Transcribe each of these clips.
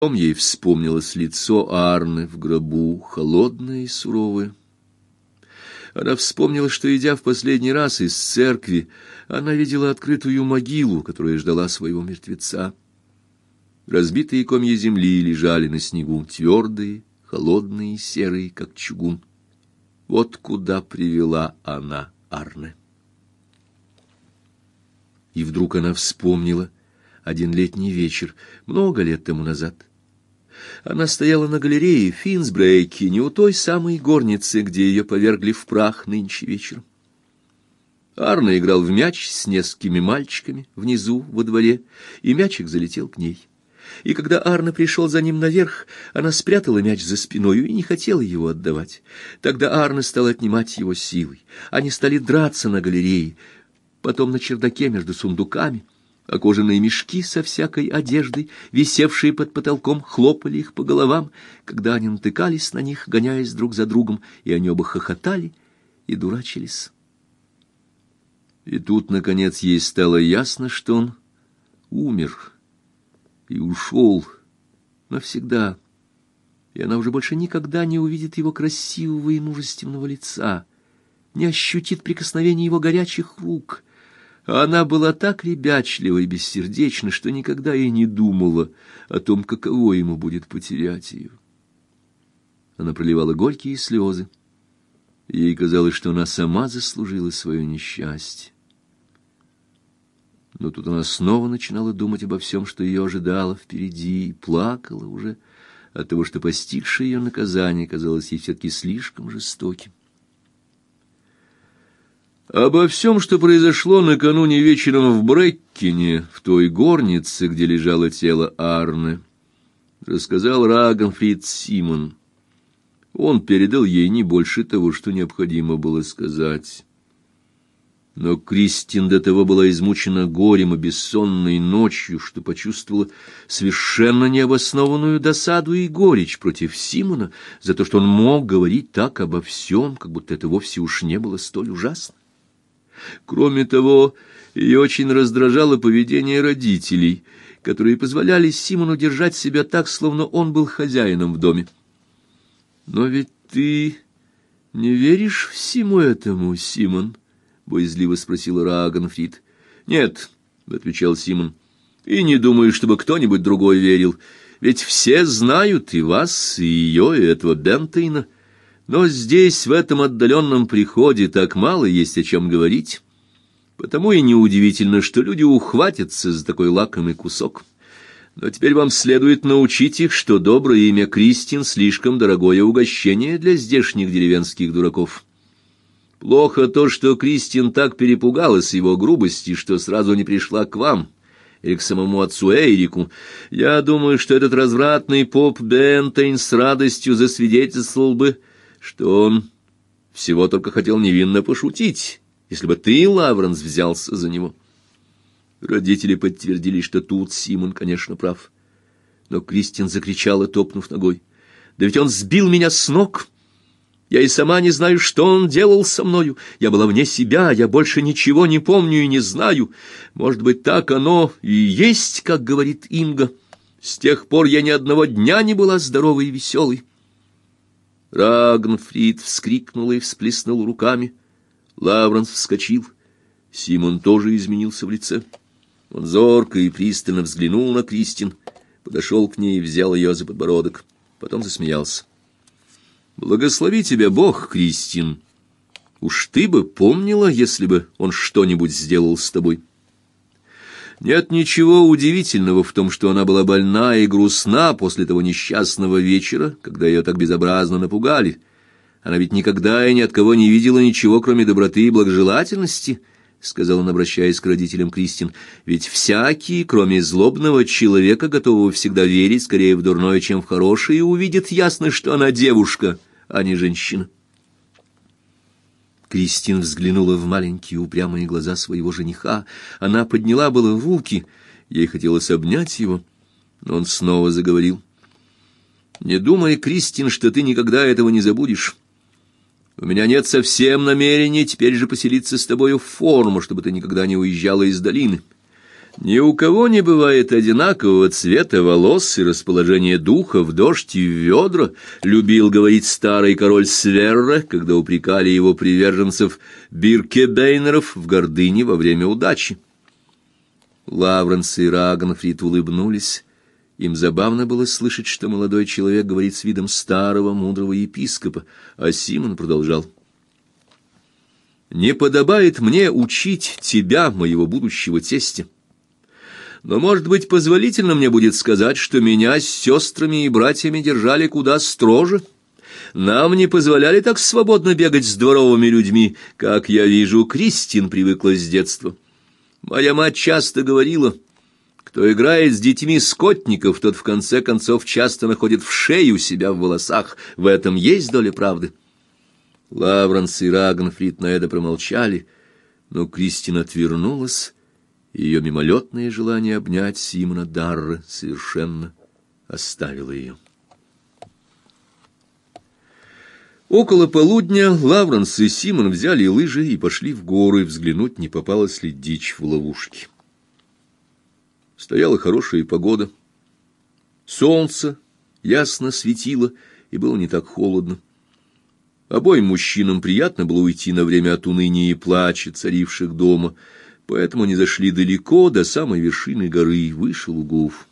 Ей вспомнилось лицо Арны в гробу, холодное и суровое. Она вспомнила, что, идя в последний раз из церкви, она видела открытую могилу, которая ждала своего мертвеца. Разбитые комья земли лежали на снегу, твердые, холодные и серые, как чугун. Вот куда привела она Арне. И вдруг она вспомнила один летний вечер, много лет тому назад. Она стояла на галерее в Финсбрейке, у той самой горницы, где ее повергли в прах нынче вечером. Арне играл в мяч с несколькими мальчиками внизу во дворе, и мячик залетел к ней. И когда Арне пришел за ним наверх, она спрятала мяч за спиною и не хотела его отдавать. Тогда Арне стал отнимать его силой. Они стали драться на галерее, потом на чердаке между сундуками. А кожаные мешки со всякой одеждой, висевшие под потолком, хлопали их по головам, когда они натыкались на них, гоняясь друг за другом, и они оба хохотали и дурачились. И тут, наконец, ей стало ясно, что он умер и ушел навсегда, и она уже больше никогда не увидит его красивого и мужественного лица, не ощутит прикосновения его горячих рук. А она была так ребячлива и бессердечна, что никогда и не думала о том, каково ему будет потерять ее. Она проливала горькие слезы. Ей казалось, что она сама заслужила свое несчастье. Но тут она снова начинала думать обо всем, что ее ожидало впереди, и плакала уже от того, что постигшее ее наказание казалось ей все-таки слишком жестоким. Обо всем, что произошло накануне вечером в Брэккене, в той горнице, где лежало тело Арне, рассказал Рагнфрид Симон. Он передал ей не больше того, что необходимо было сказать. Но Кристин до того была измучена горем и бессонной ночью, что почувствовала совершенно необоснованную досаду и горечь против Симона за то, что он мог говорить так обо всем, как будто это вовсе уж не было столь ужасно. Кроме того, ее очень раздражало поведение родителей, которые позволяли Симону держать себя так, словно он был хозяином в доме. «Но ведь ты не веришь всему этому, Симон?» — боязливо спросила Рагнфрид. «Нет», — отвечал Симон, — «и не думаю, чтобы кто-нибудь другой верил. Ведь все знают и вас, и ее, и этого Бентейна. Но здесь, в этом отдаленном приходе, так мало есть о чем говорить. Потому и неудивительно, что люди ухватятся за такой лакомый кусок. Но теперь вам следует научить их, что доброе имя Кристин слишком дорогое угощение для здешних деревенских дураков. Плохо то, что Кристин так перепугалась его грубости, что сразу не пришла к вам или к самому отцу Эйрику. Я думаю, что этот развратный поп Бентейн с радостью засвидетельствовал бы, что он всего только хотел невинно пошутить, если бы ты, Лавренс, взялся за него». Родители подтвердили, что тут Симон, конечно, прав. Но Кристин закричала, топнув ногой: «Да ведь он сбил меня с ног! Я и сама не знаю, что он делал со мною. Я была вне себя, я больше ничего не помню и не знаю. Может быть, так оно и есть, как говорит Инга. С тех пор я ни одного дня не была здоровой и веселой». Рагнфрид вскрикнула и всплеснула руками. Лавренс вскочил. Симон тоже изменился в лице. Он зорко и пристально взглянул на Кристин, подошел к ней и взял ее за подбородок. Потом засмеялся. «Благослови тебя Бог, Кристин. Уж ты бы помнила, если бы он что-нибудь сделал с тобой». Нет ничего удивительного в том, что она была больна и грустна после того несчастного вечера, когда ее так безобразно напугали. Она ведь никогда и ни от кого не видела ничего, кроме доброты и благожелательности, — сказал он, обращаясь к родителям Кристин. Ведь всякий, кроме злобного человека, готового всегда верить скорее в дурное, чем в хорошее, увидит ясно, что она девушка, а не женщина. Кристин взглянула в маленькие упрямые глаза своего жениха. Она подняла было руки, ей хотелось обнять его, но он снова заговорил. «Не думай, Кристин, что ты никогда этого не забудешь. У меня нет совсем намерения теперь же поселиться с тобою в Форум, чтобы ты никогда не уезжала из долины. Ни у кого не бывает одинакового цвета волос и расположения духа в дождь и в ведра, любил говорить старый король Сверре, когда упрекали его приверженцев Биркебейнеров в гордыне во время удачи. Лавренс и Рагнфрид улыбнулись. Им забавно было слышать, что молодой человек говорит с видом старого мудрого епископа, а Симон продолжал: «Не подобает мне учить тебя, моего будущего тестя. Но, может быть, позволительно мне будет сказать, что меня с сестрами и братьями держали куда строже. Нам не позволяли так свободно бегать с дворовыми людьми, как, я вижу, Кристин привыкла с детства. Моя мать часто говорила: кто играет с детьми скотников, тот в конце концов часто находит в шею себя в волосах. В этом есть доля правды». Лавренс и Рагнфрид на это промолчали, но Кристин отвернулась. Ее мимолетное желание обнять Симона Дарре совершенно оставило ее. Около полудня Лавренс и Симон взяли лыжи и пошли в горы взглянуть, не попалась ли дичь в ловушке. Стояла хорошая погода. Солнце ясно светило, и было не так холодно. Обоим мужчинам приятно было уйти на время от уныния и плача, царивших дома, поэтому они зашли далеко, до самой вершины горы, выше лугов.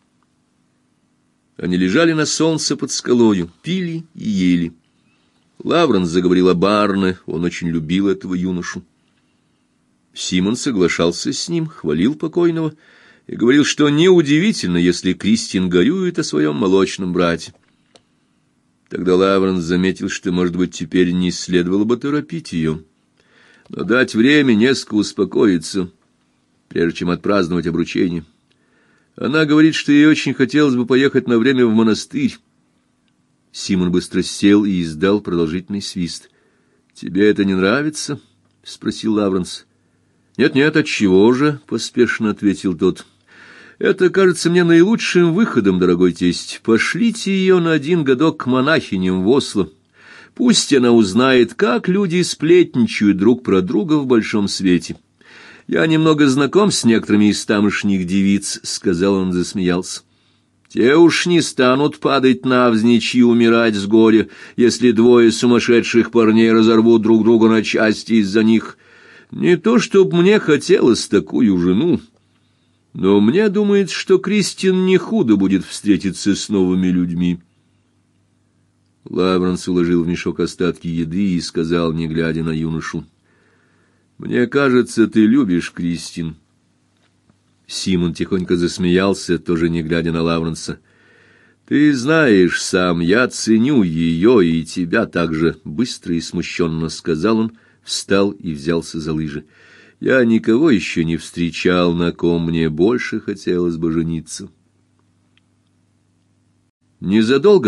Они лежали на солнце под скалою, пили и ели. Лавренс заговорил об Арне, он очень любил этого юношу. Симон соглашался с ним, хвалил покойного и говорил, что неудивительно, если Кристин горюет о своем молочном брате. Тогда Лавренс заметил, что, может быть, теперь не следовало бы торопить ее, но дать время несколько успокоиться, прежде чем отпраздновать обручение. Она говорит, что ей очень хотелось бы поехать на время в монастырь. Симон быстро сел и издал продолжительный свист. «Тебе это не нравится?» — спросил Лавренс. «Нет-нет, отчего же?» — поспешно ответил тот. «Это кажется мне наилучшим выходом, дорогой тесть. Пошлите ее на 1 годок к монахиням в Осло. Пусть она узнает, как люди сплетничают друг про друга в большом свете. Я немного знаком с некоторыми из тамошних девиц», — сказал он, засмеялся. «Те уж не станут падать навзничь и умирать с горя, если 2 сумасшедших парней разорвут друг друга на части из-за них. Не то чтоб мне хотелось такую жену, но мне думается, что Кристин не худо будет встретиться с новыми людьми». Лавренс уложил в мешок остатки еды и сказал, не глядя на юношу: «Мне кажется, ты любишь Кристин». Симон тихонько засмеялся, тоже не глядя на Лавренса. «Ты знаешь сам, я ценю ее и тебя также», — быстро и смущенно сказал он, встал и взялся за лыжи. «Я никого еще не встречал, на ком мне больше хотелось бы жениться». Незадолго